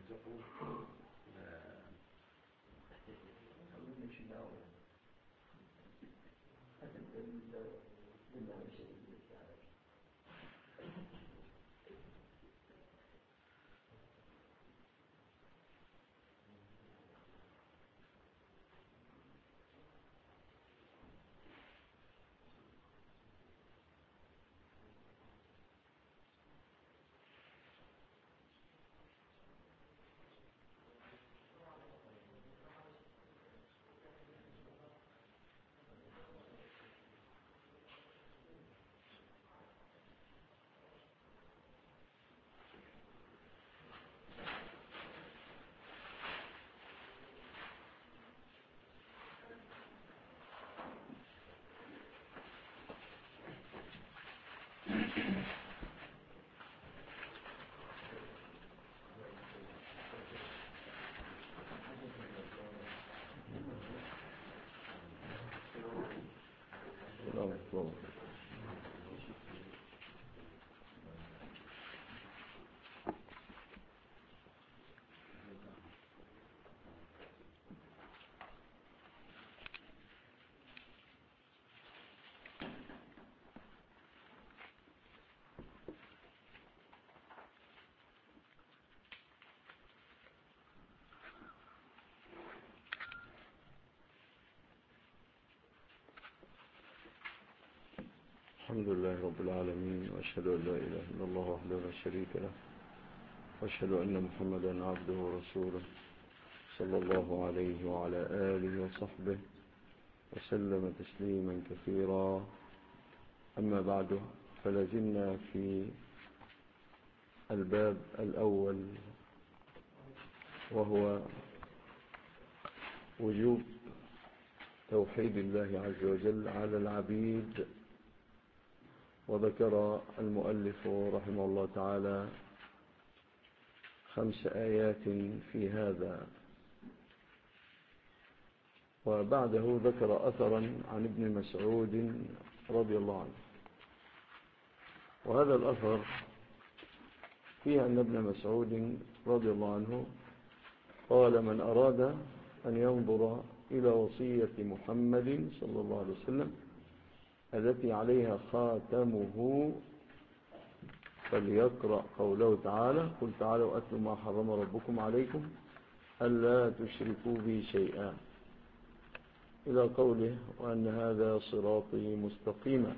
الحمد لله رب العالمين، وأشهد أن لا إله إلا الله وحده لا شريك له، وأشهد أن محمدا عبده ورسوله صلى الله عليه وعلى آله وصحبه وسلم تسليما كثيرا. أما بعد، فلازلنا في الباب الأول، وهو وجوب توحيد الله عز وجل على العبيد. وذكر المؤلف رحمه الله تعالى 5 آيات في هذا، وبعده ذكر أثرا عن ابن مسعود رضي الله عنه. وهذا الأثر فيه أن ابن مسعود رضي الله عنه قال: من أراد أن ينظر إلى وصية محمد صلى الله عليه وسلم التي عليها خاتمه فليقرأ قوله تعالى: قل تعالوا أتلوا ما حرم ربكم عليكم ألا تشركوا بي شيئا، إلى قوله: وأن هذا صراطي مستقيما.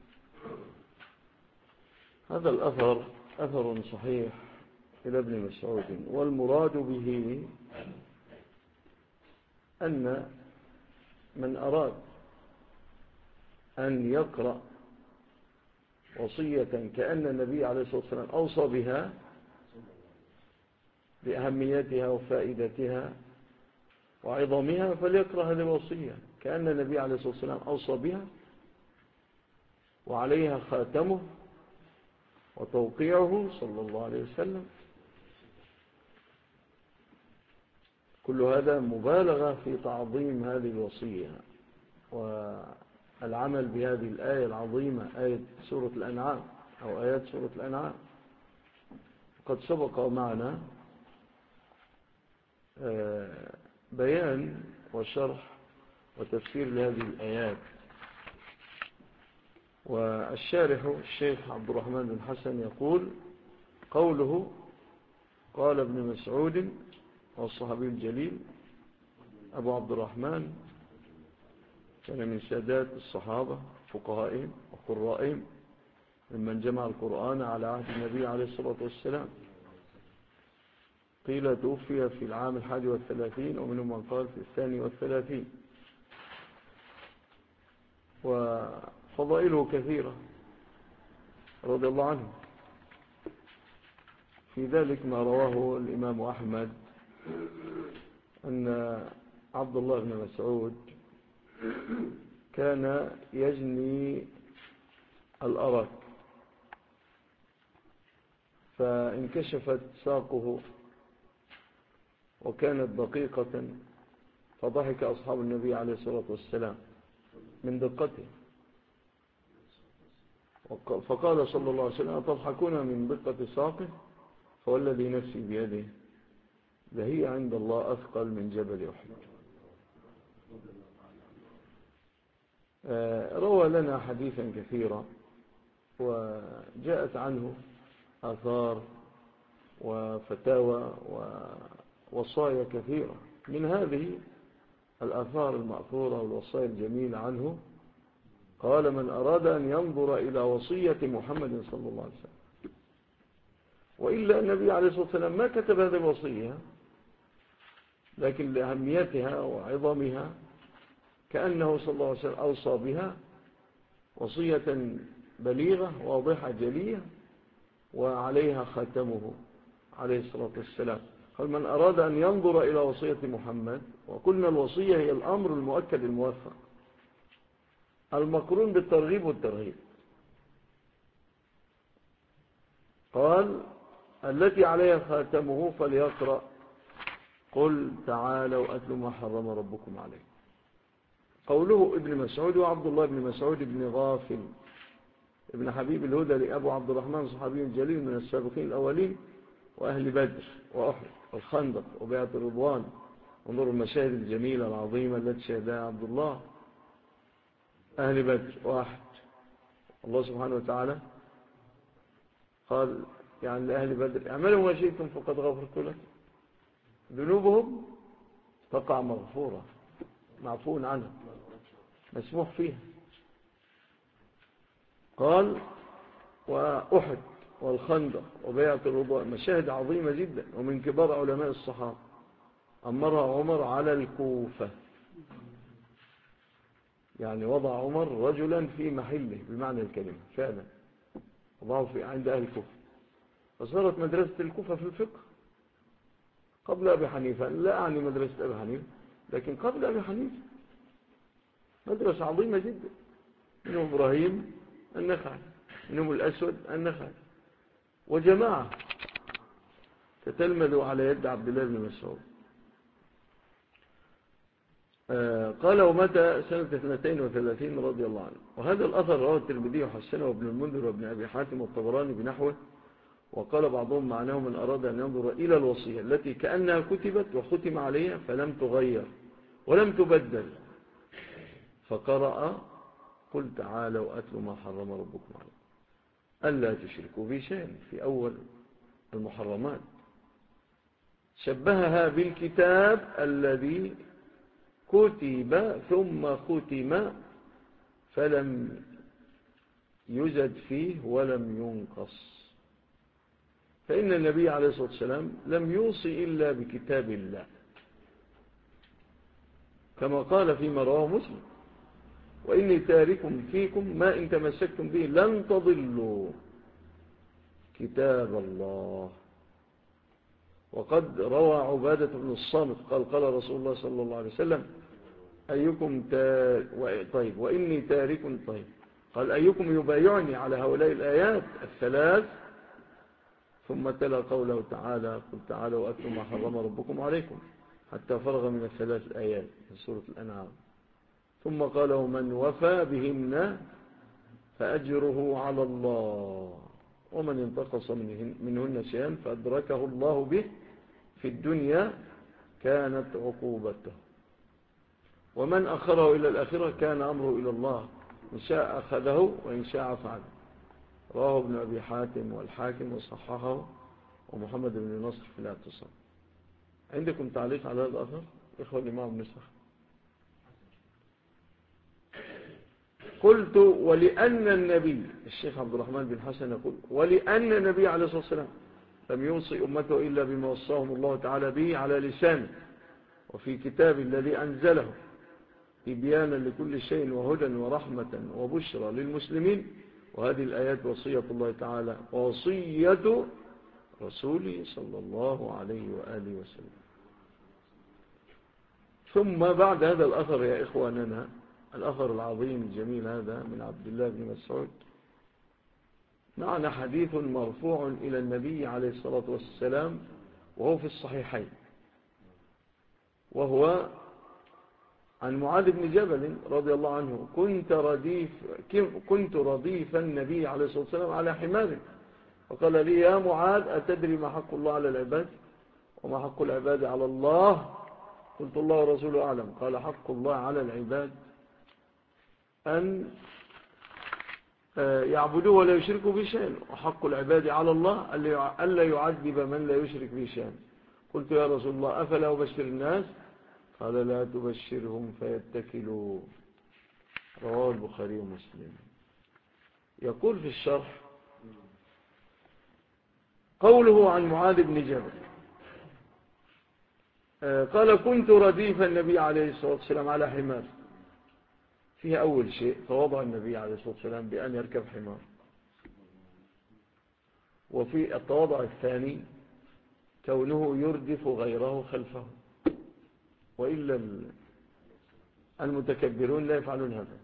هذا الأثر أثر صحيح إلى ابن مسعود، والمراد به أن من أراد أن يقرأ وصية كأن النبي عليه الصلاة والسلام أوصى بها بأهميتها وفائدتها وعظمها، فليقرأ هذه الوصية كأن النبي عليه الصلاة والسلام أوصى بها وعليها خاتمه وتوقيعه صلى الله عليه وسلم. كل هذا مبالغة في تعظيم هذه الوصية والعمل بهذه الآية العظيمة، آية سورة الأنعام أو آيات سورة الأنعام. قد سبق معنا بيان وشرح وتفسير لهذه الآيات، والشارح الشيخ عبد الرحمن بن حسن يقول: قوله قال ابن مسعود والصحابي الجليل أبو عبد الرحمن كان من سادات الصحابة فقهائهم وقرائهم، ممن جمع القرآن على عهد النبي عليه الصلاة والسلام. قيل توفي في العام 31، ومنهم من قال في 32، وفضائله كثيرة رضي الله عنه. في ذلك ما رواه الإمام أحمد أن عبد الله بن مسعود كان يجني الأرك، فانكشفت ساقه وكانت دقيقة، فضحك أصحاب النبي عليه الصلاة والسلام من دقته، فقال صلى الله عليه وسلم: تضحكون من دقة ساقه؟ فوالذي نفسي بيده لهي عند الله أثقل من جبل أحد. روى لنا حديثا كثيرا وجاءت عنه آثار وفتاوى ووصايا كثيرة. من هذه الآثار المأثورة والوصايا الجميلة عنه قال: من أراد أن ينظر إلى وصية محمد صلى الله عليه وسلم، وإلا النبي عليه الصلاة والسلام ما كتب هذه الوصية، لكن لأهميتها وعظمها كأنه صلى الله عليه وسلم أوصى بها وصية بليغة واضحة جلية وعليها ختمه عليه الصلاة والسلام. قال: من أراد أن ينظر إلى وصية محمد، وقلنا الوصية هي الأمر المؤكد الموثق المقرون بالترغيب والترهيب. قال: التي عليها خاتمه فليقرأ قل تعالوا أتل ما حرم ربكم عليه. قوله ابن مسعود وعبد الله بن مسعود بن غافل ابن حبيب الهدلي أبو عبد الرحمن صحابي جليل من السابقين الأولين وأهل بدر وأحد والخندق وبيعة الرضوان. انظروا المشاهد الجميلة العظيمة التي شهدها عبد الله. أهل بدر واحد، الله سبحانه وتعالى قال يعني لأهل بدر: اعملوا ما شئتم فقد غفرت لكم، ذنوبهم تقع مغفورة معفو عنها مسموح فيها. قال: وأحد والخندق وبيعة الرضوان، مشاهد عظيمة جدا. ومن كبار علماء الصحابة أمرها عمر على الكوفة، يعني وضع عمر رجلا في محله بمعنى الكلمة فعلا، وضعه عند أهل الكوفة، فصارت مدرسة الكوفة في الفقه قبل أبي حنيفة. لا أعني مدرسة أبي حنيفة، لكن قبل أبي حنيفة مدرسة عظيمة جدا. منهم إبراهيم النخعي، منهم الأسود النخعي، وجماعة تتلمذوا على يد عبد الله بن مسعود. قال: ومتى سنة 32 رضي الله عنه. وهذا الأثر رواه الترمذي وحسنه وابن المنذر وابن أبي حاتم والطبراني بنحوه. وقال بعضهم معناه: من أراد أن ينظر إلى الوصية التي كأنها كتبت وختم عليها فلم تغير ولم تبدل، فقرأ قل تعالوا أتل ما حرم ربكم عليكم ألا تشركوا به شيئا في أول المحرمات، شبهها بالكتاب الذي كتب ثم ختم فلم يزد فيه ولم ينقص. فإن النبي عليه الصلاة والسلام لم يوصي إلا بكتاب الله، كما قال فيما رواه مسلم: وإني تارك فيكم ما إن تمسكتم به لن تضلوا كتاب الله. وقد روى عبادة بن الصامت قال: قال رسول الله صلى الله عليه وسلم: أيكم طيب وإني تارك طيب قال: أيكم يبايعني على هؤلاء الآيات الثلاث؟ ثم تلا قوله تعالى: قل تعالوا أتلوا ما حرم ربكم عليكم، حتى فرغ من الثلاث الآيات في سورة الأنعام. ثم قال: ومن وفى بهن فأجره على الله، ومن انتقص منهن شيئا فأدركه الله به في الدنيا كانت عقوبته، ومن أخره إلى الآخرة كان أمره إلى الله، إن شاء أخذه وإن شاء فعله. رواه ابن أبي حاتم والحاكم وصححه ومحمد بن نصر في الاعتصام. عندكم تعليق على هذا الأثر إخوة الإمام نسخ؟ قلت: ولأن النبي الشيخ عبد الرحمن بن حسن يقول: ولأن النبي عليه الصلاة والسلام لم يوصي أمته إلا بما وصاهم الله تعالى به على لسانه وفي كتاب الذي أنزله بيانا لكل شيء وهدى ورحمة وبشرى للمسلمين. وهذه الآيات وصية الله تعالى ووصية رسوله صلى الله عليه وآله وسلم. ثم بعد هذا الأثر يا إخواننا، الأثر العظيم الجميل هذا من عبد الله بن مسعود، معنا حديث مرفوع إلى النبي عليه الصلاة والسلام وهو في الصحيحين، وهو عن معاذ بن جبل رضي الله عنه: كنت رديف النبي عليه الصلاة والسلام على حمار، فقال لي: يا معاذ أتدري ما حق الله على العباد؟ وما حق العباد على الله؟ قلت الله ورسوله أعلم. قال حق الله على العباد أن يعبدوه ولا يشركوا به شيئا، وحق العباد على الله ألا يعذب من لا يشرك به شيئا. قلت يا رسول الله أفلا أبشر الناس؟ قال لا تبشرهم فيتكلوا. رواه البخاري ومسلم. يقول في الشرح قوله عن معاذ بن جبل قال كنت رديف النبي عليه الصلاة والسلام على حمار. فيها أول شيء تواضع النبي عليه الصلاة والسلام بأن يركب حمار، وفي التواضع الثاني كونه يردف غيره خلفه، وإلا المتكبرون لا يفعلون هذا.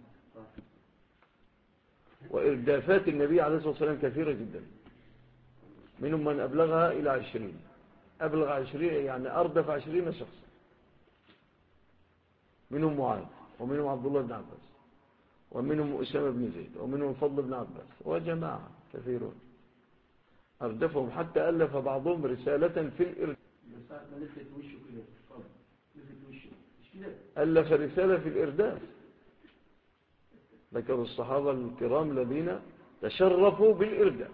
وإردافات النبي عليه الصلاة والسلام كثيرة جدا، منهم من أبلغها إلى 20، أبلغ 20 يعني أردف 20 شخص، منهم معاذ، ومنهم عبد الله بن عباس، ومنهم أسامة بن زيد، ومنهم فضل بن عباس، وجماعة كثيرون أردفهم، حتى ألف بعضهم رسالة في الإرداف. ألف رسالة في الإرداف. ذكروا الصحابة الكرام الذين تشرفوا بالإرداف.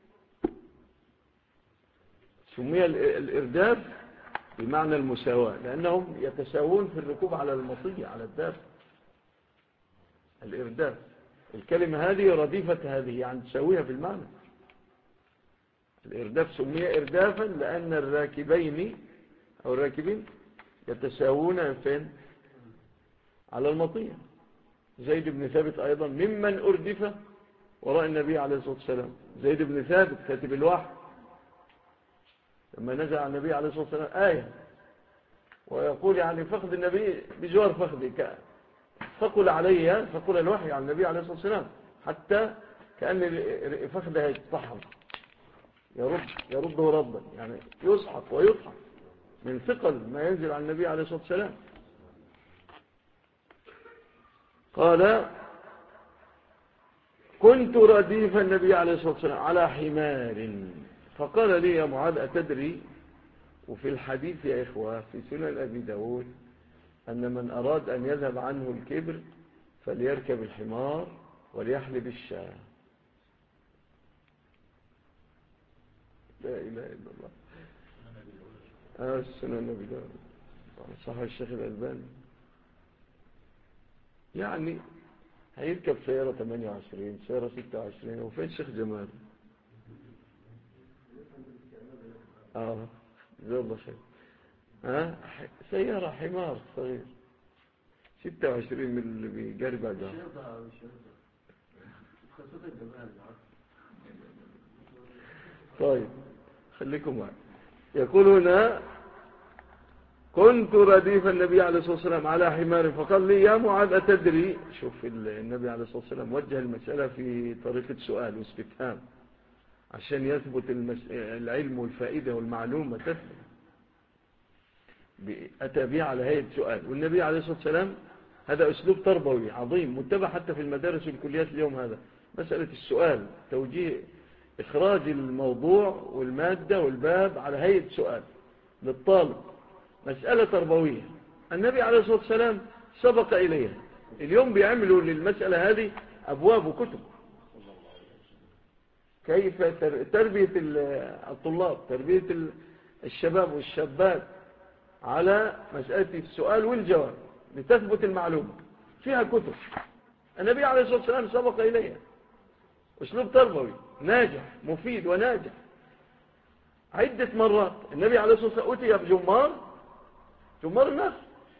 سمي الإرداف بمعنى المساواة، لأنهم يتساوون في الركوب على المطية، على الدابة. الإرداف الكلمة هذه رديفة هذه، يعني تساويها في المعنى. الإرداف سمي إردافا لأن الراكبين أو الراكبين يتساوون فين؟ على المطية. زيد بن ثابت أيضا ممن أردف وراء النبي عليه الصلاة والسلام. زيد بن ثابت كاتب الوحي، لما نزل على النبي عليه الصلاة والسلام آية ويقول يعني فخذ النبي بجوار فخذي، فقل علي، فقل الوحي عن النبي عليه الصلاة والسلام، حتى كأن فخذه يتطحن، يرده ردا، يعني يسحق ويطحن من ثقل ما ينزل على النبي عليه الصلاة والسلام. قال كنت رديف النبي عليه الصلاة والسلام على حمار، فقال لي يا معاذ أتدري؟ وفي الحديث يا إخوة في سنن أبي داود أن من أراد أن يذهب عنه الكبر فليركب الحمار وليحلب الشاة. لا إله إلا الله. سنن أبي داود صحيح الشيخ الألباني. يعني هيركب سيارة 28 سيارة 26، وفين الشيخ جمال؟ جزاه الله خير. سيارة حمار صغير 26 من اللي بيجري بعدها. طيب خليكم معي. يقول هنا كنت رديف النبي عليه الصلاة والسلام على حمار، فقال لي يا معاذ أتدري؟ شوف النبي عليه الصلاة والسلام وجه المسألة في طريقة سؤال واستفهام عشان يثبت العلم والفائدة والمعلومة تثبت. أتى به على هيئة سؤال، والنبي عليه الصلاة والسلام هذا أسلوب تربوي عظيم متبع حتى في المدارس والكليات اليوم. هذا مسألة السؤال، توجيه إخراج الموضوع والمادة والباب على هيئة سؤال للطالب، مسألة تربوية. النبي عليه الصلاة والسلام سبق إليها. اليوم بيعملوا للمسألة هذه أبواب وكتب، كيف تربية الطلاب، تربية الشباب والشابات على مسألة السؤال والجواب لتثبت المعلومة، فيها كتب. النبي عليه الصلاة والسلام سبق إليها. أسلوب تربوي ناجح مفيد وناجح. عدة مرات النبي عليه الصلاة والسلام أتي بجمار النخل،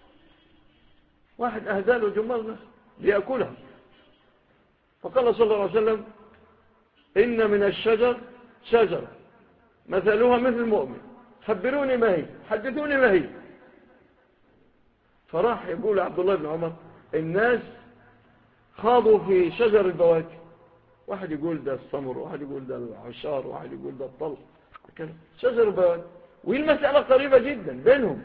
واحد أهدى له جمار النخل ليأكلها، فقال صلى الله عليه وسلم إن من الشجر شجرة مثلها مثل المؤمن، خبروني ما هي، حدثوني ما هي. فراح يقول عبد الله بن عمر الناس خاضوا في شجر البواكي، واحد يقول ده الصمر، واحد يقول ده العشار، واحد يقول ده الطلق، شجر البواكي، والمسألة قريبة جدا بينهم.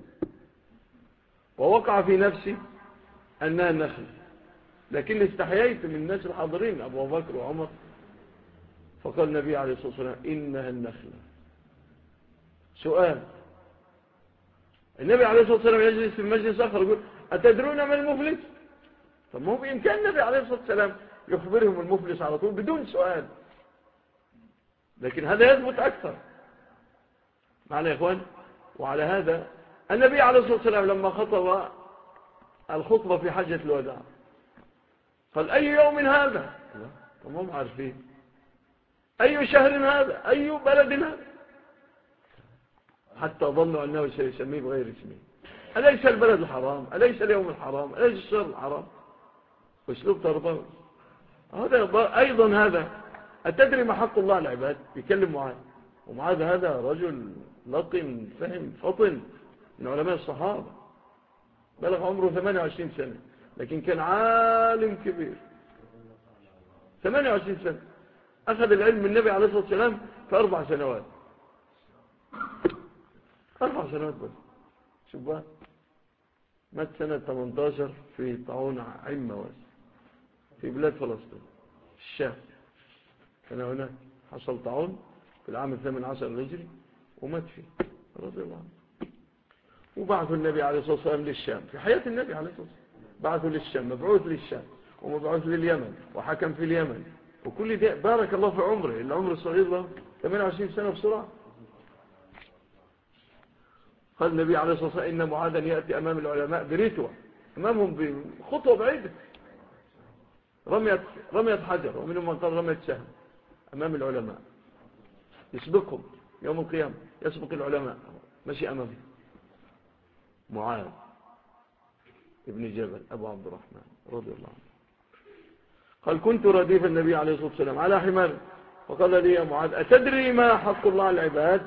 ووقع في نفسي أنها النخل، لكن استحييت من الناس الحاضرين أبو بكر وعمر، فقال النبي عليه الصلاة والسلام إنها النخلة. سؤال النبي عليه الصلاة والسلام يجلس في مجلس آخر يقول أتدرون من المفلس؟ طب ما هو بإمكان النبي عليه الصلاة والسلام يخبرهم المفلس على طول بدون سؤال، لكن هذا يثبت أكثر معنا يا إخوان. وعلى هذا النبي عليه الصلاة والسلام لما خطب الخطبة في حجة الوداع قال أي يوم هذا؟ طب هم عارفين أي شهر هذا؟ أي بلد هذا؟ حتى ظنوا أنه سيسميه بغير اسمه. أليس البلد الحرام؟ أليس اليوم الحرام؟ أليس الشهر الحرام؟ أسلوب تربوي هذا أيضا. هذا أتدري ما حق الله على العباد؟ يكلم معاذ، ومعاذ هذا رجل لقن فهم فطن من علماء الصحابة، بلغ عمره 28 سنة لكن كان عالم كبير. 28 سنة أخذ العلم من النبي عليه الصلاة والسلام في 4 سنوات. 4 سنوات بس. شوف بقى، مات سنة 18 في طاعون عين مواس في بلاد فلسطين الشام. كان هناك حصل طاعون في العام 18 الهجري ومات فيه رضي الله عنه. وبعثوا النبي عليه الصلاة والسلام للشام في حياة النبي عليه الصلاة والسلام، بعثوا للشام، مبعوث للشام ومبعوث لليمن وحكم في اليمن. وكل ده بارك الله في عمره، العمر الصغير له 28 سنة بسرعة. قال النبي عليه الصلاة والسلام إن معاذا يأتي أمام العلماء بريتوة، أمامهم بخطوة بعيدة، رمية حجر، ومنهم من قال رمية سهم أمام العلماء، يسبقهم يوم القيامة، يسبق العلماء ماشي أمامهم. معاذ ابن جبل أبو عبد الرحمن رضي الله عنه قال كنت رديف النبي عليه الصلاة والسلام على حمار، فقال لي يا معاذ أتدري ما حق الله على العباد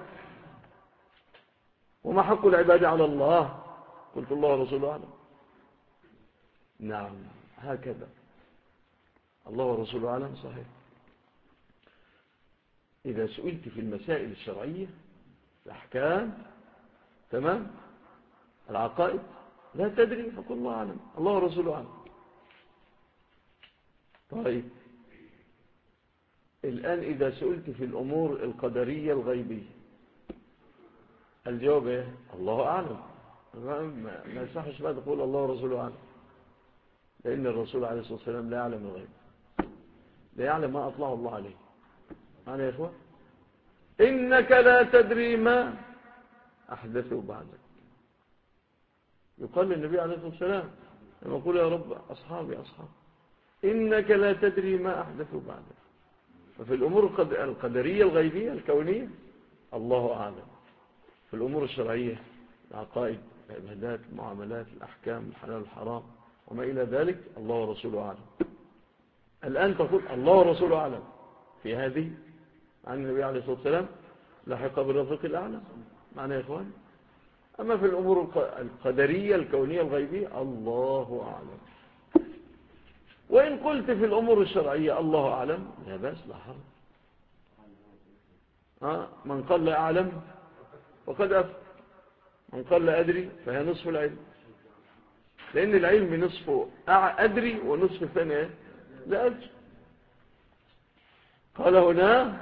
وما حق العباد على الله؟ قلت الله ورسوله أعلم. نعم هكذا، الله ورسوله أعلم صحيح. إذا سئلت في المسائل الشرعية الأحكام تمام العقائد لا تدري فقل الله أعلم، الله ورسوله أعلم. طيب الآن إذا سئلت في الأمور القدرية الغيبية الجواب إيه؟ الله أعلم. ما يصحش بقى تقول الله ورسوله أعلم، لأن الرسول عليه الصلاة والسلام لا يعلم الغيب، لا يعلم ما أطلع الله عليه. أنا يا إخوة إنك لا تدري ما أحدثوا بعدك. يقال للنبي عليه الصلاة والسلام لما يقول يا رب أصحابي إنك لا تدري ما أحدثوا بعدك. ففي الأمور القدرية الغيبية الكونية الله أعلم، في الأمور الشرعية العقائد العبادات المعاملات الأحكام الحلال والحرام وما إلى ذلك الله ورسوله أعلم. الآن تقول الله ورسوله أعلم في هذه عن النبي عليه الصلاة والسلام لحق بالرفيق الأعلى معنا يا إخوان. أما في الأمور القدرية الكونية الغيبية الله أعلم. وإن قلت في الأمور الشرعية الله أعلم لا بأس لا حرج. من قال لا أعلم فقد أفهم، من قال لا أدري فهي نصف العلم، لأن العلم نصفه أدري ونصف الثاني لا أدري. قال هنا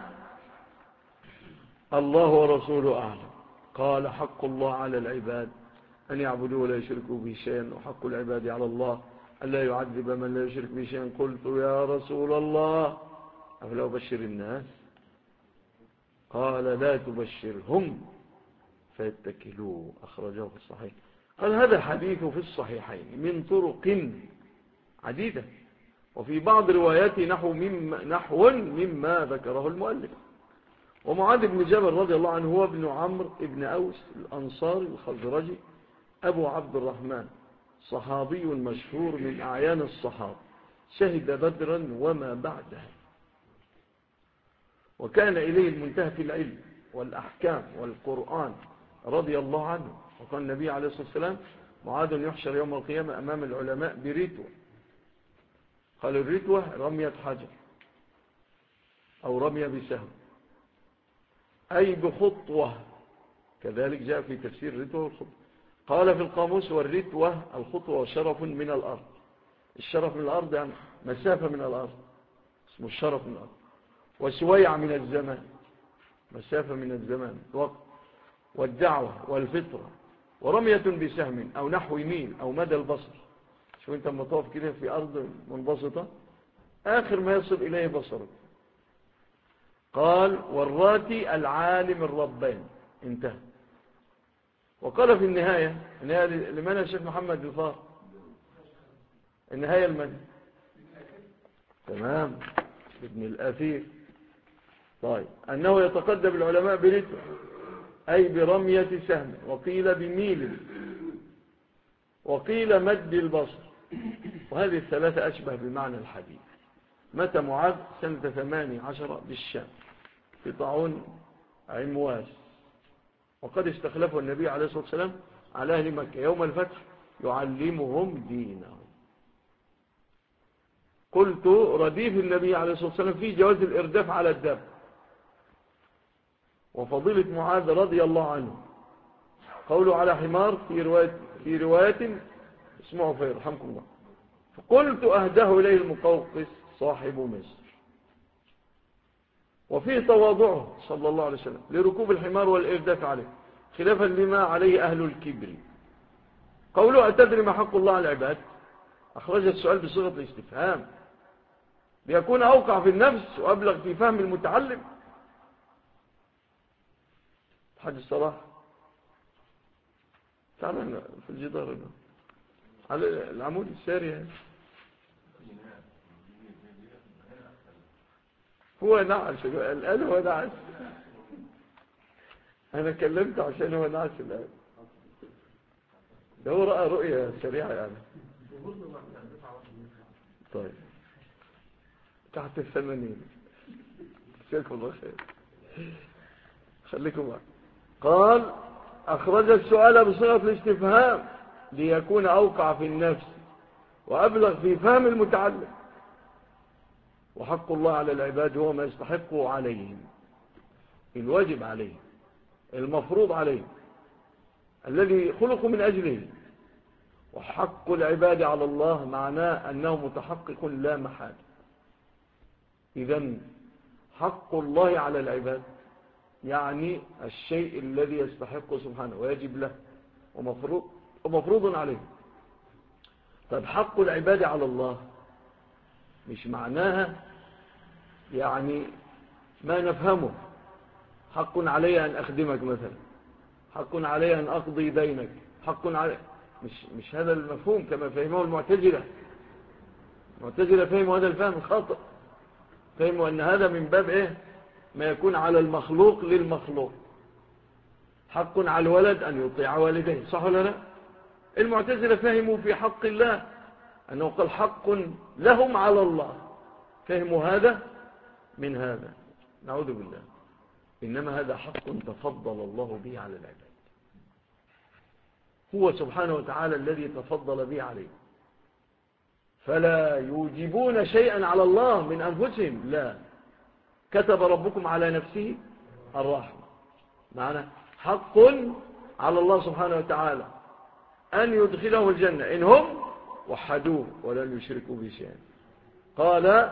الله ورسوله أعلم. قال حق الله على العباد أن يعبدوا ولا يشركوا به شيئا، وحق العباد على الله ألا يعذب من لا يشرك به شيئا. قلت يا رسول الله أفلا أبشر الناس؟ قال لا تبشرهم فيتكلوا، أخرجه في الصحيح. قال هذا حديث في الصحيحين من طرق عديدة، وفي بعض رواياته نحو مما ذكره المؤلف. ومعاذ بن جبل رضي الله عنه هو ابن عمرو ابن أوس الأنصاري الخزرجي أبو عبد الرحمن، صحابي مشهور من أعيان الصحابة، شهد بدرا وما بعدها، وكان إليه المنتهى في العلم والأحكام والقرآن رضي الله عنه. وقال النبي عليه الصلاة والسلام معاذ يحشر يوم القيامة أمام العلماء بريتوة. قال الريتوة رمية حجر أو رمية بسهم أي بخطوة، كذلك جاء في تفسير الريتوة والخطوة. قال في القاموس والريتوة الخطوة شرف من الأرض. الشرف من الأرض يعني مسافة من الأرض، اسمه الشرف من الأرض. وسويع من الزمان، مسافة من الزمان وقت. والدعوة والفطرة ورمية بسهم أو نحو ميل أو مدى البصر. شو أنت مطاف كده في أرض منبسطة آخر ما يصل إليه بصرك. قال والراتي العالم الرباني. انتهى. وقال في النهاية لمن الشيخ محمد الفار النهاية المن تمام ابن الأثير. طيب أنه يتقدم العلماء بنتر أي برمية سهم وقيل بميل وقيل مد البصر. وهذه الثلاثة أشبه بمعنى الحديث. متى معاذ سنة 18 بالشام في طاعون عمواس. وقد استخلفه النبي عليه الصلاة والسلام على أهل مكة يوم الفتح يعلمهم دينهم. قلت رديف النبي عليه الصلاة والسلام في جواز الإرداف على الدب. وفضيلة معاذ رضي الله عنه قوله على حمار في رواية اسمعوا فيه رحمكم الله. فقلت أهده إليه المقوقس صاحب مصر. وفيه تواضعه صلى الله عليه وسلم لركوب الحمار والإرداف عليه خلافا لما عليه أهل الكبر. قوله أتدري ما حق الله على العباد أخرج السؤال بصيغة الاستفهام ليكون أوقع في النفس وأبلغ في فهم المتعلم. حاج الصلاح تعالى في الجدار هنا على العمود الساري. هو نعش الآن هو نعش. أنا كلمت عشان هو نعش الآن. ده هو رأى رؤية سريعة يعني. طيب تحت الثمانين. جزاكم الله خير. خليكم معي. قال أخرج السؤال بصيغة الاستفهام ليكون أوقع في النفس وأبلغ في فهم المتعلم. وحق الله على العباد هو ما يستحقه عليهم الواجب عليهم المفروض عليهم الذي خلقوا من أجله. وحق العباد على الله معناه أنه متحقق لا محال. إذن حق الله على العباد يعني الشيء الذي يستحقه سبحانه ويجب له ومفروض عليه. طيب حق العباد على الله مش معناها يعني ما نفهمه حق علي أن أخدمك مثلا حق علي أن أقضي دينك حق علي مش هذا المفهوم كما فهمه المعتزلة. المعتزلة فهموا هذا الفهم الخاطئ. فهموا أن هذا من باب إيه ما يكون على المخلوق للمخلوق. حق على الولد أن يطيع والديه صح ولا لا؟ المعتزلة فهموا في حق الله أنه قال حق لهم على الله. فهموا هذا من هذا نعوذ بالله. إنما هذا حق تفضل الله به على العباد. هو سبحانه وتعالى الذي تفضل به عليه. فلا يوجبون شيئا على الله من أنفسهم لا. كتب ربكم على نفسه الرحمة. معنى حق على الله سبحانه وتعالى أن يدخلهم الجنة إن هم وحدوه ولن يشركوا به شيئا. قال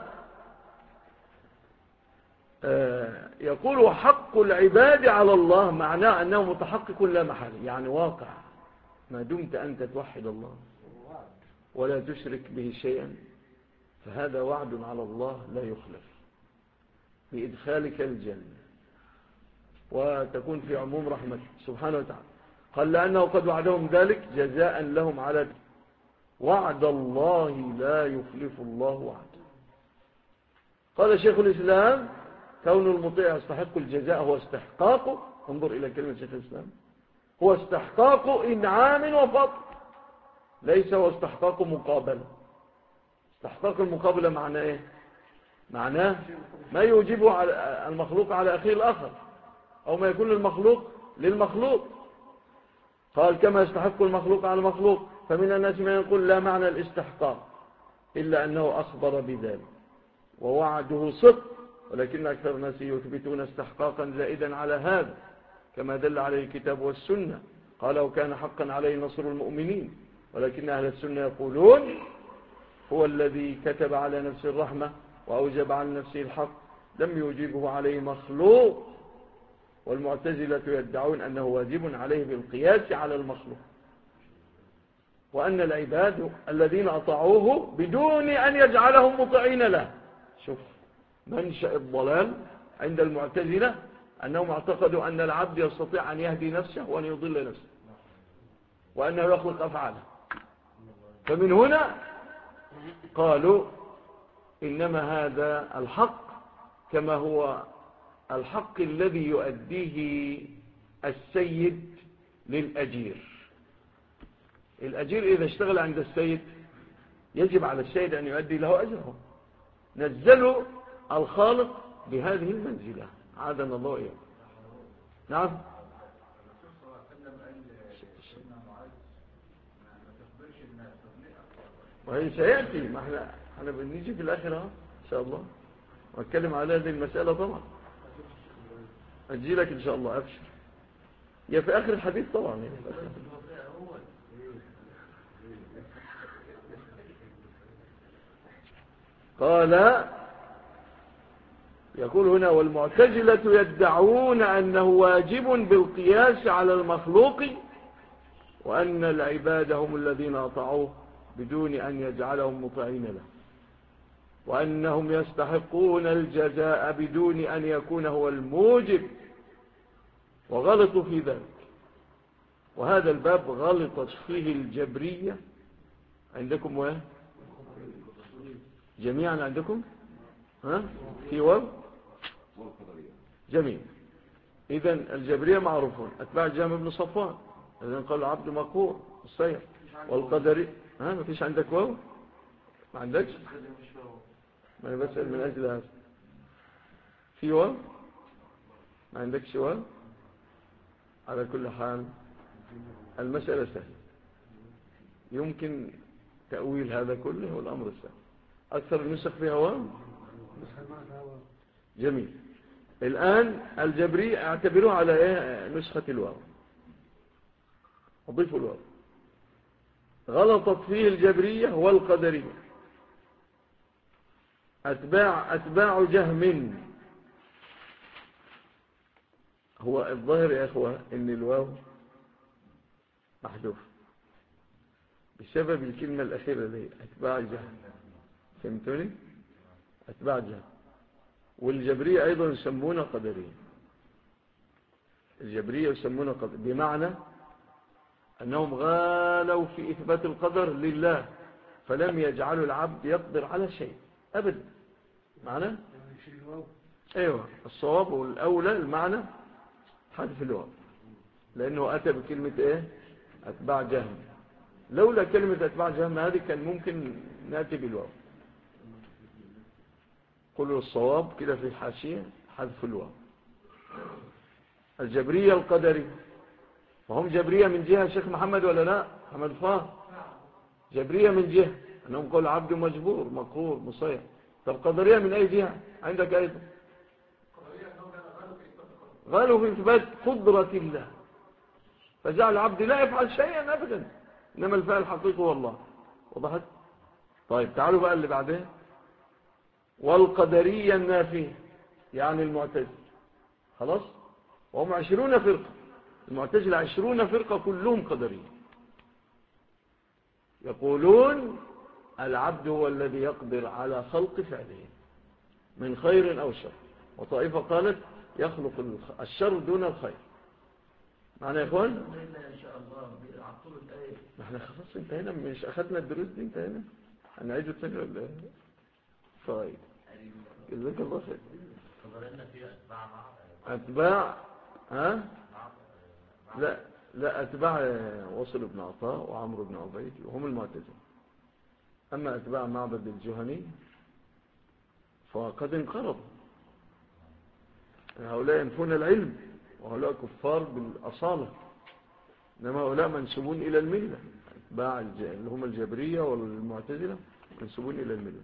يقول حق العباد على الله معناه أنه متحقق لا محل يعني واقع. ما دمت أنت توحد الله ولا تشرك به شيئا فهذا وعد على الله لا يخلف بإدخالك الجنة وتكون في عموم رحمته سبحانه وتعالى. قال لأنه قد وعدهم ذلك جزاء لهم على وعد الله لا يخلف الله وعده. قال شيخ الإسلام كون المطيع يستحق الجزاء هو استحقاقه. انظر إلى كلمة شيخ الإسلام هو استحقاق إنعام وفضل ليس هو استحقاق مقابلة. استحقاق المقابلة معناه إيه؟ معناه ما يوجبه على المخلوق على أخيه الآخر أو ما يكون المخلوق للمخلوق. قال كما يستحق المخلوق على المخلوق. فمن الناس من يقول لا معنى الاستحقاق إلا أنه أخبر بذلك ووعده صدق ولكن أكثر الناس يثبتون استحقاقا زائدا على هذا كما دل عليه الكتاب والسنة. قال وكان حقا عليه نصر المؤمنين ولكن أهل السنة يقولون هو الذي كتب على نفسه الرحمة وأوجب على نفسه الحق لم يوجبه عليه مخلوق والمعتزلة يدعون أنه واجب عليه بالقياس على المخلوق، وأن العباد الذين أطاعوه بدون أن يجعلهم مطيعين له. شوف منشأ الضلال عند المعتزلة، أنهم اعتقدوا أن العبد يستطيع أن يهدي نفسه وأن يضل نفسه، وأنه يخلق أفعاله. فمن هنا قالوا إنما هذا الحق كما هو الحق الذي يؤديه السيد للأجير. الأجير إذا اشتغل عند السيد يجب على السيد أن يؤدي له أجره. نزلوا الخالق بهذه المنزلة، عادنا الله إياه. نعم. وهي سيأتي، ما احنا بنيجي في الآخرة إن شاء الله واتكلم على هذه المسألة. طبعا أجي لك إن شاء الله، أبشر. يا في آخر الحديث طبعا. قال يقول هنا والمعتزلة يدعون أنه واجب بالقياس على المخلوق، وأن العباد هم الذين أطاعوه بدون أن يجعلهم مطيعين له، وأنهم يستحقون الجزاء بدون أن يكون هو الموجب، وغلطوا في ذلك. وهذا الباب غلطت فيه الجبرية. عندكم وين جميعا؟ عندكم في واو جميل. إذن الجبرية معروفون، أتباع جهم بن صفوان، إذن قالوا عبد مقهور السير. والقدري ما فيش عندك واو؟ ما عندكش؟ ما أنا بسأل من أجل هذا. في واو؟ ما عندكش واو؟ على كل حال المسألة سهلة، يمكن تأويل هذا كله والأمر سهل. أكثر النسخ فيها واو؟ جميل. الآن الجبري اعتبروه على نسخة الواو، أضيفوا الواو. غلطت فيه الجبرية والقدرية. أتباع جهم. هو الظاهر يا أخوة إن الواو محذوف بسبب الكلمة الأخيرة دي، أتباع جهم. فهمتوني؟ أتباع جهم. والجبرية أيضا يسمونه قدرية. الجبرية يسمونه قدر، بمعنى أنهم غالوا في إثبات القدر لله، فلم يجعلوا العبد يقدر على شيء أبدا. معنى أيوة الصواب والأولى المعنى حذف الواو، لأنه أتى بكلمة أتباع جهم. لولا كلمة أتباع جهم هذه كان ممكن نأتي بالواو. قلوا الصواب كده في الحاشية حذف الواو. الجبرية القدري، وهم جبرية من جهة شيخ محمد ولا لا؟ محمد فاه جبرية من جهة أنهم قالوا عبد مجبور مقهور مصير. طب قدرية من أي جهة عندك أيضا؟ قالوا في إثبات قدرة الله، فجعل العبد لا يفعل شيئا أبدا، إنما الفعل الحقيقي هو الله. وضحت؟ طيب تعالوا بقى اللي بعدها. والقدرية النافية يعني المعتزلة. خلاص، وهم 20 فرقة. المعتزلة 20 فرقة كلهم قدرية، يقولون العبد هو الذي يقدر على خلق فعله من خير أو شر. وطائفة قالت يخلق الشر دون الخير. معنى يا إخوان؟ إن شاء الله بيعطلوا الآية. ما احنا خلاص انتهينا، مش أخذنا الدروس دي انتهينا، هنعيد التاني ولا ايه؟ طيب جزاك الله خير. أتباع لا أتباع وصل بن عطاء وعمرو بن عبيد وهم المعتزلة. أما أتباع معبد الجهني فقد انقرضوا، هؤلاء ينفون العلم وهؤلاء كفار بالأصالة، إنما هؤلاء منسوبون إلى الملة. أتباع اللي هم الجبرية والمعتزلة منسوبون إلى الملة.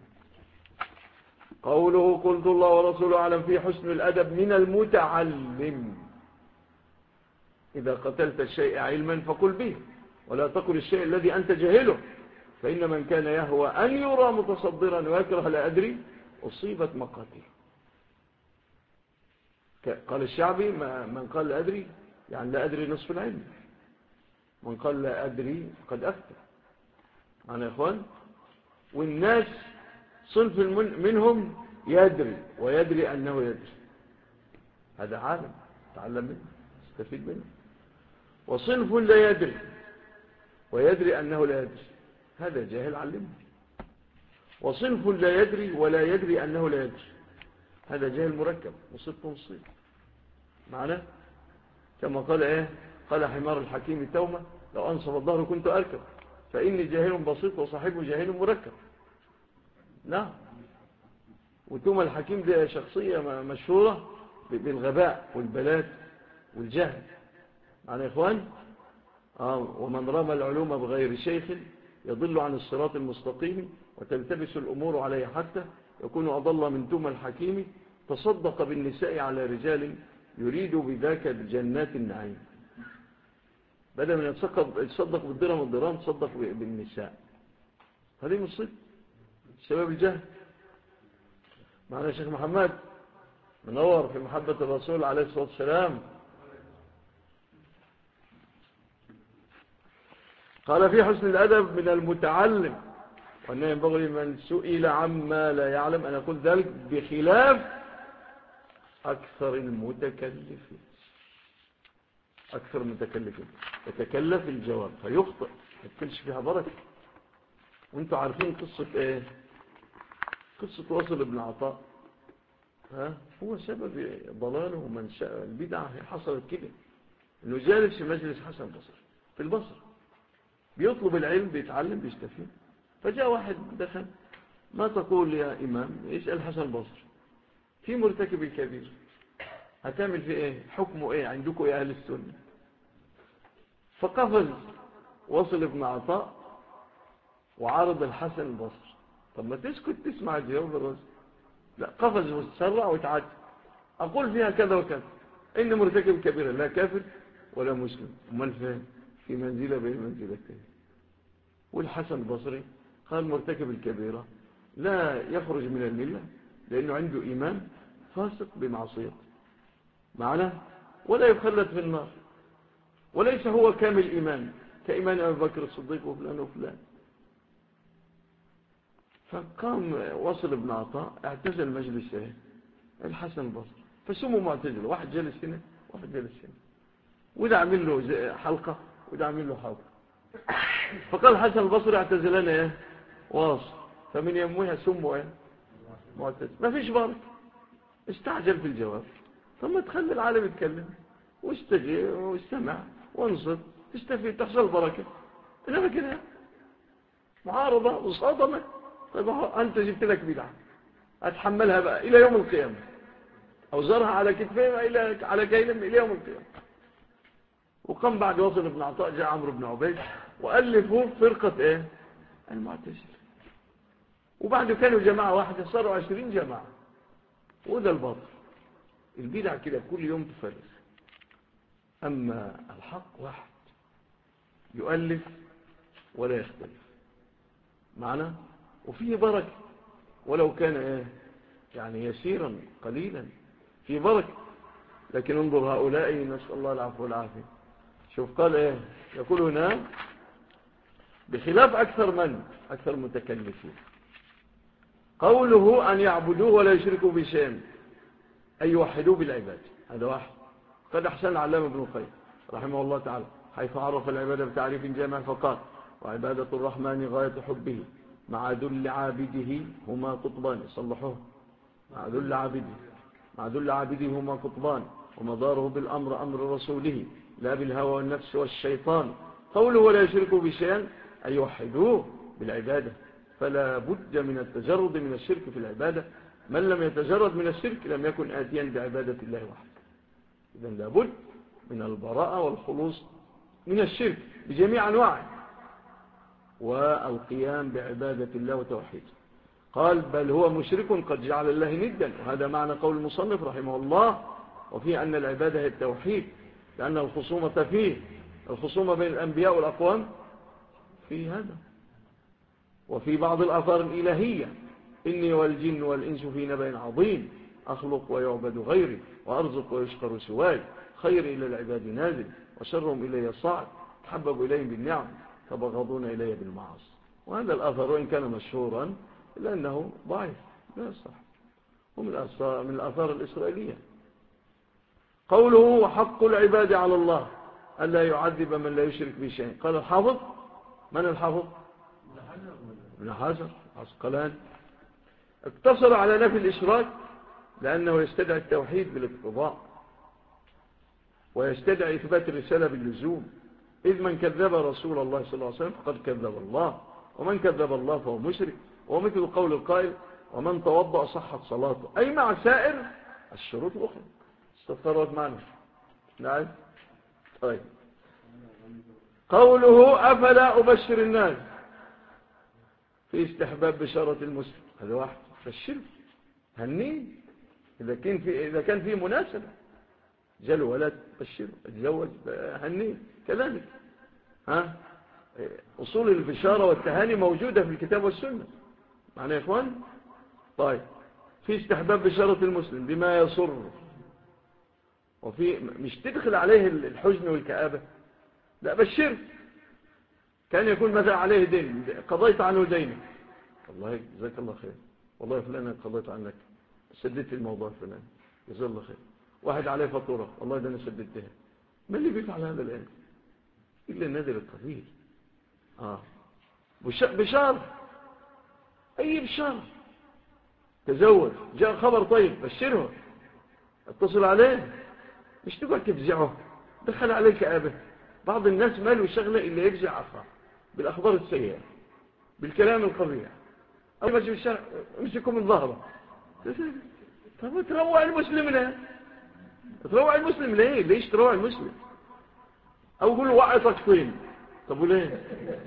قوله قلت الله ورسوله أعلم في حسن الأدب من المتعلم. إذا قتلت الشيء علما فقل به، ولا تقل الشيء الذي أنت جاهله، فإن من كان يهوى أن يرى متصدرا ويكره لا أدري أصيبت مقاتل. قال الشعبي من قال لا أدري يعني لا أدري نصف العلم، من قال لا أدري قد أفتى. أنا يا إخوان، والناس صنف منهم يدري ويدري أنه يدري، هذا عالم تعلم منه استفيد منه. وصنف لا يدري ويدري أنه لا يدري، هذا جاهل علمه. وصنف لا يدري ولا يدري أنه لا يدري، هذا جاهل مركب وصدق نصيب. معنى كما قال قال حمار الحكيم تومة لو أنصف الظهر كنت أركب، فإني جاهل بسيط وصاحبه جاهل مركب. نعم. وتومة الحكيم دي شخصية مشهورة بالغباء والبلاد والجهل. معنى يا إخوان ومن رمى العلوم بغير شيخ يضل عن الصراط المستقيم وتلتبس الأمور عليه حتى يكون أضل من تومة الحكيم تصدق بالنساء على رجال يريد بذاك جنات النعيم. بدل من يتصدق بالدرهم والدرهم تصدق بالنساء. هذه مصيبة سبب الجهل. معنا الشيخ محمد منور في محبة الرسول عليه الصلاة والسلام. قال في حسن الأدب من المتعلم وأنه ينبغي من سئل عما لا يعلم أن يقول ذلك بخلاف أكثر المتكلفين. أكثر المتكلفين يتكلف الجواب فيخطئ، ما تكلش فيها بركة. وانتوا عارفين قصة قصة واصل بن عطاء. هو سبب ضلاله ومنشأ البدعة حصلت كده، انه جالس في مجلس حسن بصري في البصرة بيطلب العلم بيتعلم بيستفيد. فجاء واحد دخل، ما تقول يا إمام؟ يسأل حسن البصري في مرتكب الكبير هتعمل في ايه؟ حكمه ايه عندكم يا أهل السنة؟ فقفز واصل ابن عطاء وعارض الحسن البصري. طب ما تسكت تسمع الجواب الرسول؟ لا، قفز وتسرع وتعد. أقول فيها كذا وكذا، إن مرتكب كبيرة لا كافر ولا مسلم. امال فين؟ في منزلة بين منزلتين. والحسن البصري قال مرتكب الكبيرة لا يخرج من الملة لأنه عنده إيمان فاسق بمعصية معنا، ولا يخلد في النار، وليس هو كامل إيمان كإيمان أبي بكر الصديق وفلان وفلان. فقام وصل ابن عطاء اعتزل مجلس الحسن البصري، فسموا معتزل، واحد جالس هنا واحد جالس هنا، وده عمل له حلقة وده عمل له حلقة. فقال الحسن البصري اعتزلنا واصل، فمن يموها سموا معتزل. ما فيش بركة، استعجل في الجواب. ثم تخلي العالم يتكلم واستمع وانصت تستفيد تحصل بركة. إنما كده معارضة وصادمة. طيب أنت جبت لك بدعة أتحملها بقى إلى يوم القيامة، أوزرها على كتفين على كيلم إلى يوم القيامة. وقام بعد وصل ابن عطاء جاء عمرو بن عبيد وألفوا فرقة المعتزلة. وبعد كانوا جماعة واحدة صاروا 20 جماعة. وده الباطل، البدع كده كل يوم تفرق. أما الحق واحد يؤلف ولا يختلف معنا، وفيه بركة ولو كان يعني يسيرا قليلا في بركة. لكن انظر هؤلاء نسأل الله العفو والعافية. شوف قال يقول هنا بخلاف أكثر متكلفين. قوله أن يعبدوه ولا يشركوا بشيء أن يوحدوه بالعباد، هذا واحد. قد أحسن العلامة ابن القيم رحمه الله تعالى حيث عرف العبادة بتعريف جامع فقال وعبادة الرحمن غاية حبه مع ذل عابده هما قطبان. صلحوه، مع ذل عابده هما قطبان ومداره بالأمر أمر رسوله لا بالهوى والنفس والشيطان. قوله ولا يشركوا بشيئا أن يوحدوه بالعبادة، فلا بد من التجرد من الشرك في العبادة. من لم يتجرد من الشرك لم يكن آتيا بعبادة الله وحده. إذن لا بد من البراءة والخلوص من الشرك بجميع أنواعه والقيام بعبادة الله وتوحيده. قال بل هو مشرك قد جعل الله ندا، وهذا معنى قول المصنف رحمه الله وفيه أن العبادة هي التوحيد، لأن الخصومة فيه الخصومة بين الأنبياء والأقوام في هذا. وفي بعض الآثار الإلهية إني والجن والإنس في نبأ عظيم، أخلق ويعبد غيري، وأرزق ويشكر سواي، خير إلى العباد نازل، وشرهم إلي صاعد، تحبب إليهم بالنعم، فبغضون إلي بالمعاصي. وهذا الأثر وإن كان مشهورا إلا أنه ضعيف لا يصح، ومن الآثار الإسرائيلية. قوله وحق العباد على الله ألا يعذب من لا يشرك به شيئا. قال الحافظ، من الحافظ؟ ابن حجر عسقلاني، اقتصر على نفي الإشراك لأنه يستدعي التوحيد بالاقتضاء، ويستدعي إثبات الرسالة باللزوم، إذ من كذب رسول الله صلى الله عليه وسلم فقد كذب الله، ومن كذب الله فهو مشرك. ومثل قول القائل ومن توضأ صحت صلاته، أي مع سائر الشروط الأخرى. استفسرت معنا نعم. طيب، قوله أفلا أبشر الناس في استحباب بشارة المسلم، هذا واحد فالشرك هنيه إذا كان فيه مناسبة، جاله ولد بشره، اتزوج هنيه كذلك. أصول البشارة والتهاني موجودة في الكتاب والسنة معنا يا إخوان. طيب، في استحباب بشارة المسلم بما يسر، وفي مش تدخل عليه الحزن والكآبة، لا بشر. كان يكون مثلا عليه دين، قضيت عنه دينه، والله جزاك الله خير، والله فلان قضيت عنك، سددت الموضوع فلان، جزاك الله خير. واحد عليه فاتورة، والله ده انا سددتها. ما اللي بيفعل هذا الآن إلا النادر القليل. بشار، أي بشار. تزوج، جاء خبر طيب بشره، اتصل عليه، مش تقعد تفزعه، دخل عليك كآبة. بعض الناس ما له شغلة إلا يفزع أخاه بالأخبار السيئة، بالكلام القبيح، أو ما جيب الشارع امسكوا من ظهره. طب تروع المسلم ليه؟ تروع المسلم ليه؟ ليش تروع المسلم؟ أو قول له وعطك طين. طب وليه؟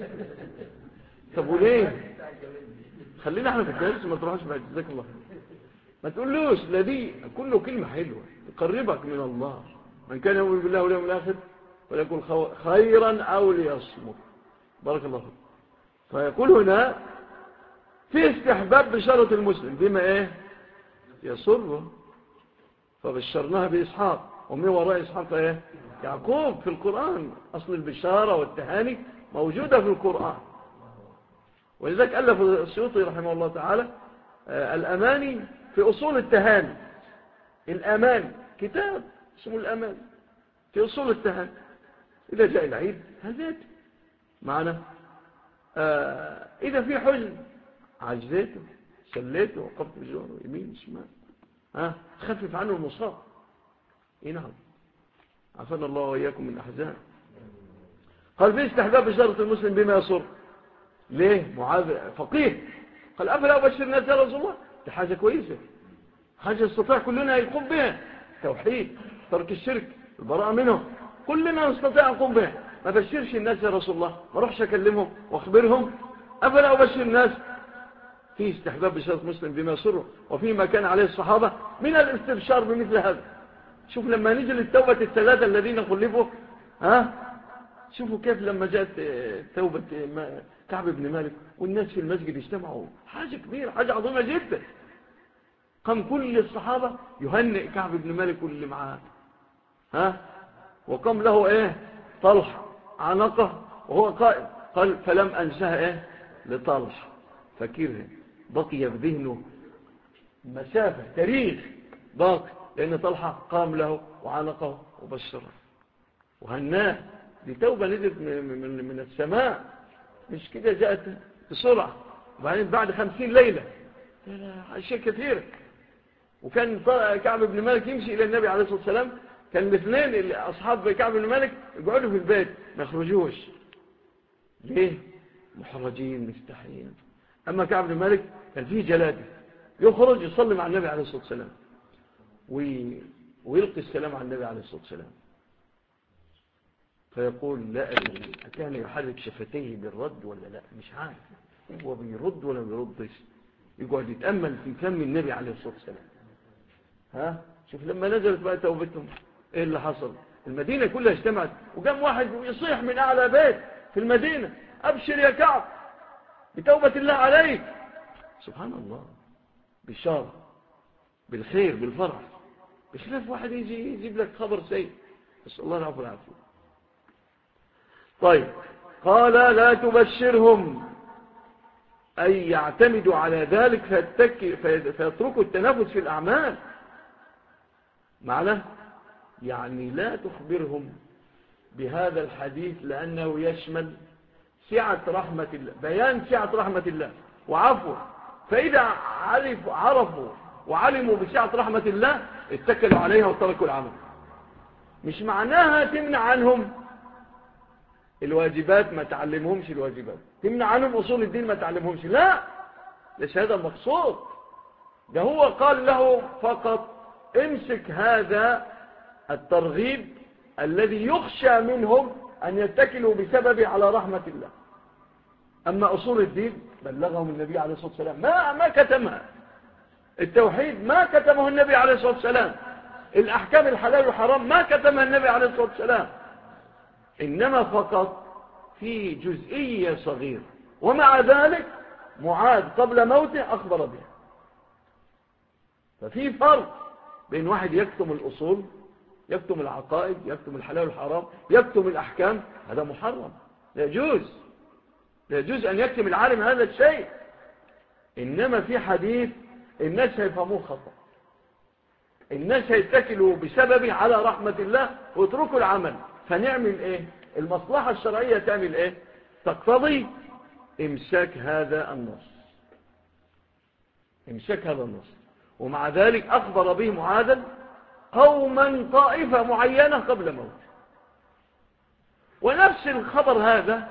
طب وليه؟ خلينا احنا في الدرس، ما تروحش بعد، جزاك الله خير. ما تقولوش لا، دي كله كلمة حلوة تقربك من الله. من كان يؤمن بالله واليوم الآخر وليكن خيرا أو ليصمت. بارك الله فيك. فيقول هنا في استحباب بشارة المسلم بما يسره، فبشرناها بإسحاق، ومن وراء إسحاق يعقوب في القرآن. أصل البشارة والتهاني موجودة في القرآن، ولذلك ألف السيوطي رحمه الله تعالى الأماني في أصول التهاني. الأمان كتاب اسمه الأمان في أصول التهاني. إذا جاء العيد هزيت معنا، إذا في حزن عجزته، سليته، وقفت بجواره يمين شمال، خفف عنه المصاب. نعم، عافانا الله وإياكم من الأحزان. قال في استحباب بشارة المسلم بما يسر. ليه؟ معاذ فقيه قال أفلا أبشر الناس يا رسول الله؟ دي حاجة كويسة، حاجة يستطيع كلنا يقوم بها، توحيد، ترك الشرك، البراءة منه، كلنا نستطيع نقوم بها. ما بشرش الناس يا رسول الله؟ ما روحش أكلمهم وأخبرهم؟ أفلا أبشر الناس؟ في استحباب بشارة مسلم بما يسره، وفيما كان عليه الصحابة من الاستبشار بمثل هذا. شوف لما نجي للتوبة الثلاثة الذين خلفوا، شوفوا كيف لما جاءت توبة كعب بن مالك والناس في المسجد اجتمعوا، حاجة كبيرة، حاجة عظيمة جدا. قام كل الصحابة يهنئ كعب بن مالك واللي معاه، وقام له طلح عنقه وهو قائم. قال فلم أنسها لطلح، فكره بقي في ذهنه مسافة تاريخ باقي، لأن طلحة قام له وعنقه وبشره وهناه. دي توبة نزلت من السماء، مش كده جاءت بسرعة. وبعدين بعد 50 ليلة، أشياء كثيرة. وكان كعب بن مالك يمشي إلى النبي عليه الصلاة والسلام، كان الاثنين أصحاب كعب بن مالك يقعدوا في البيت ما يخرجوش. ليه؟ محرجين مستحيين. أما كعب بن مالك كان فيه جلادة، يخرج يصلي مع النبي عليه الصلاة والسلام ويلقي السلام على النبي عليه الصلاة والسلام، فيقول لا أدري أكان يحرك شفتيه بالرد ولا لا، مش عارف هو بيرد ولا بيردش. يقعد يتأمل في فم النبي عليه الصلاة والسلام. شوف لما نزلت بقى توبتهم ايه اللي حصل. المدينة كلها اجتمعت، وقام واحد يصيح من أعلى بيت في المدينة أبشر يا كعب بتوبة الله عليك. سبحان الله، بشارة بالخير بالفرح، بخلاف واحد يجي يجيب لك خبر سيء. نسأل الله العفو والعافية. طيب، قال لا تبشرهم، أي يعتمدوا على ذلك فيتركوا التنافس في الأعمال. معنى يعني لا تخبرهم بهذا الحديث، لأنه يشمل سعة رحمة الله، بيان سعة رحمة الله وعفوه. فإذا عرفوا وعلموا بسعة رحمة الله اتكلوا عليها وتركوا العمل. مش معناها تمنع عنهم الواجبات، ما تعلمهمش الواجبات، تمنع عنهم أصول الدين، ما تعلمهمش، لا، ليس هذا المقصود. ده هو قال له فقط امسك هذا الترغيب الذي يخشى منهم أن يتكلوا بسببه على رحمة الله. أما أصول الدين بلغهم النبي عليه الصلاة والسلام، ما كتمها. التوحيد ما كتمه النبي عليه الصلاة والسلام. الأحكام الحلال والحرام ما كتمها النبي عليه الصلاة والسلام. إنما فقط في جزئية صغيرة، ومع ذلك معاذ قبل موته أخبر بها. ففي فرق بين واحد يكتم الأصول، يكتم العقائد، يكتم الحلال والحرام، يكتم الأحكام، هذا محرم، لا يجوز أن يكتم العالم هذا الشيء. إنما في حديث الناس هيفهموه خطأ، الناس هيتكلوا بسببه على رحمة الله واتركوا العمل. فنعمل ايه؟ المصلحة الشرعية تعمل ايه؟ تقتضي امساك هذا النص، امساك هذا النص. ومع ذلك أخبر به معاذا قوما طائفة معينة قبل موت. ونفس الخبر هذا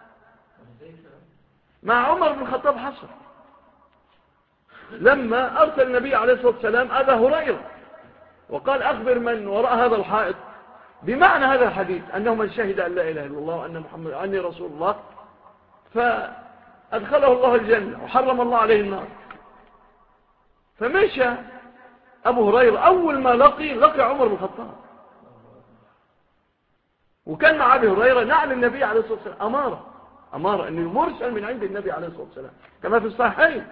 مع عمر بن الخطاب حصل لما أرسل النبي عليه الصلاة والسلام أبا هريرة وقال أخبر من وراء هذا الحائط بمعنى هذا الحديث، أنه من شهد أن لا إله إلا الله وأن محمد أني رسول الله فأدخله الله الجنة وحرم الله عليه النار. فمشى أبو هريرة، أول ما لقي عمر بن الخطاب، وكان مع أبي هريرة نعل النبي عليه الصلاة والسلام أمارة أنه مرسل من عند النبي عليه الصلاة والسلام كما في الصحيحين.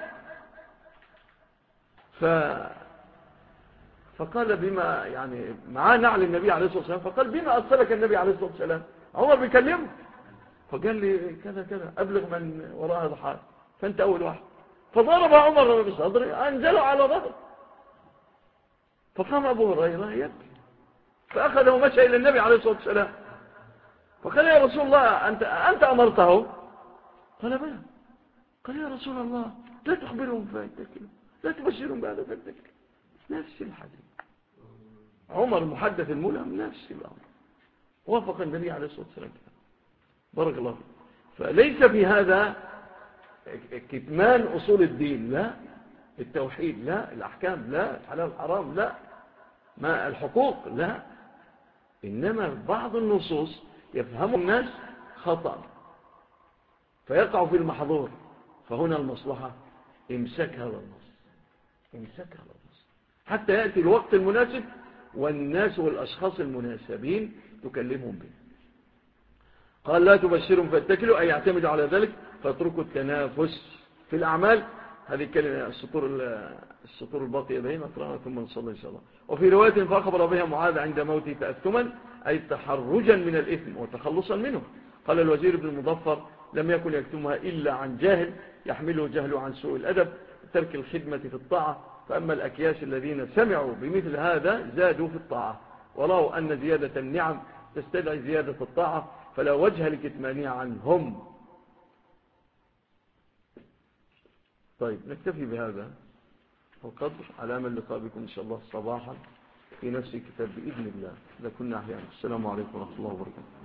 فقال بما يعني معاه نعل النبي عليه الصلاة والسلام، فقال بما أرسلك النبي عليه الصلاة والسلام؟ عمر بيكلمه، فقال لي كذا أبلغ من وراء هذا الحائط، فأنت أول واحد. فضرب عمر بصدره أنزله على ظهره، فقام أبو هريرة يبكي، فأخذه ومشى إلى النبي عليه الصلاة والسلام، فقال يا رسول الله أنت أمرته؟ قال بلى. قال يا رسول الله لا تخبرهم فيتكلوا، لا تبشرهم بهذا فيتكلوا. نفس الحديث، عمر المحدث الملهم نفس الأمر، وافق النبي عليه الصلاة والسلام. بارك الله فيك. فليس في هذا كتمان أصول الدين، لا، التوحيد لا، الأحكام لا، الحلال والحرام لا، ما الحقوق لا. إنما بعض النصوص يفهم الناس خطأ فيقع في المحظور، فهنا المصلحة امسك هذا النص، حتى يأتي الوقت المناسب والناس والأشخاص المناسبين تكلمهم به. قال لا تبشرهم فاتكلوا، أي يعتمدوا على ذلك فاتركوا التنافس في الأعمال. هذه كلمة السطور الباقية بين أقرأنا ثم نصلي إن شاء الله. وفي رواية فأخبر بها معاذ عند موته تأثما، أي تحرجا من الإثم وتخلصا منه. قال الوزير بن المظفر لم يكن يكتمها إلا عن جاهل يحمله جهله عن سوء الأدب ترك الخدمة في الطاعة. فأما الأكياس الذين سمعوا بمثل هذا زادوا في الطاعة، ورأوا أن زيادة النعم تستدعي زيادة الطاعة، فلا وجه لكتمانها عنهم. طيب نكتفي بهذا القدر، على أمل اللقاء بكم إن شاء الله صباحا في نفس الكتاب بإذن الله إذا كنا أحيانا. السلام عليكم ورحمة الله وبركاته.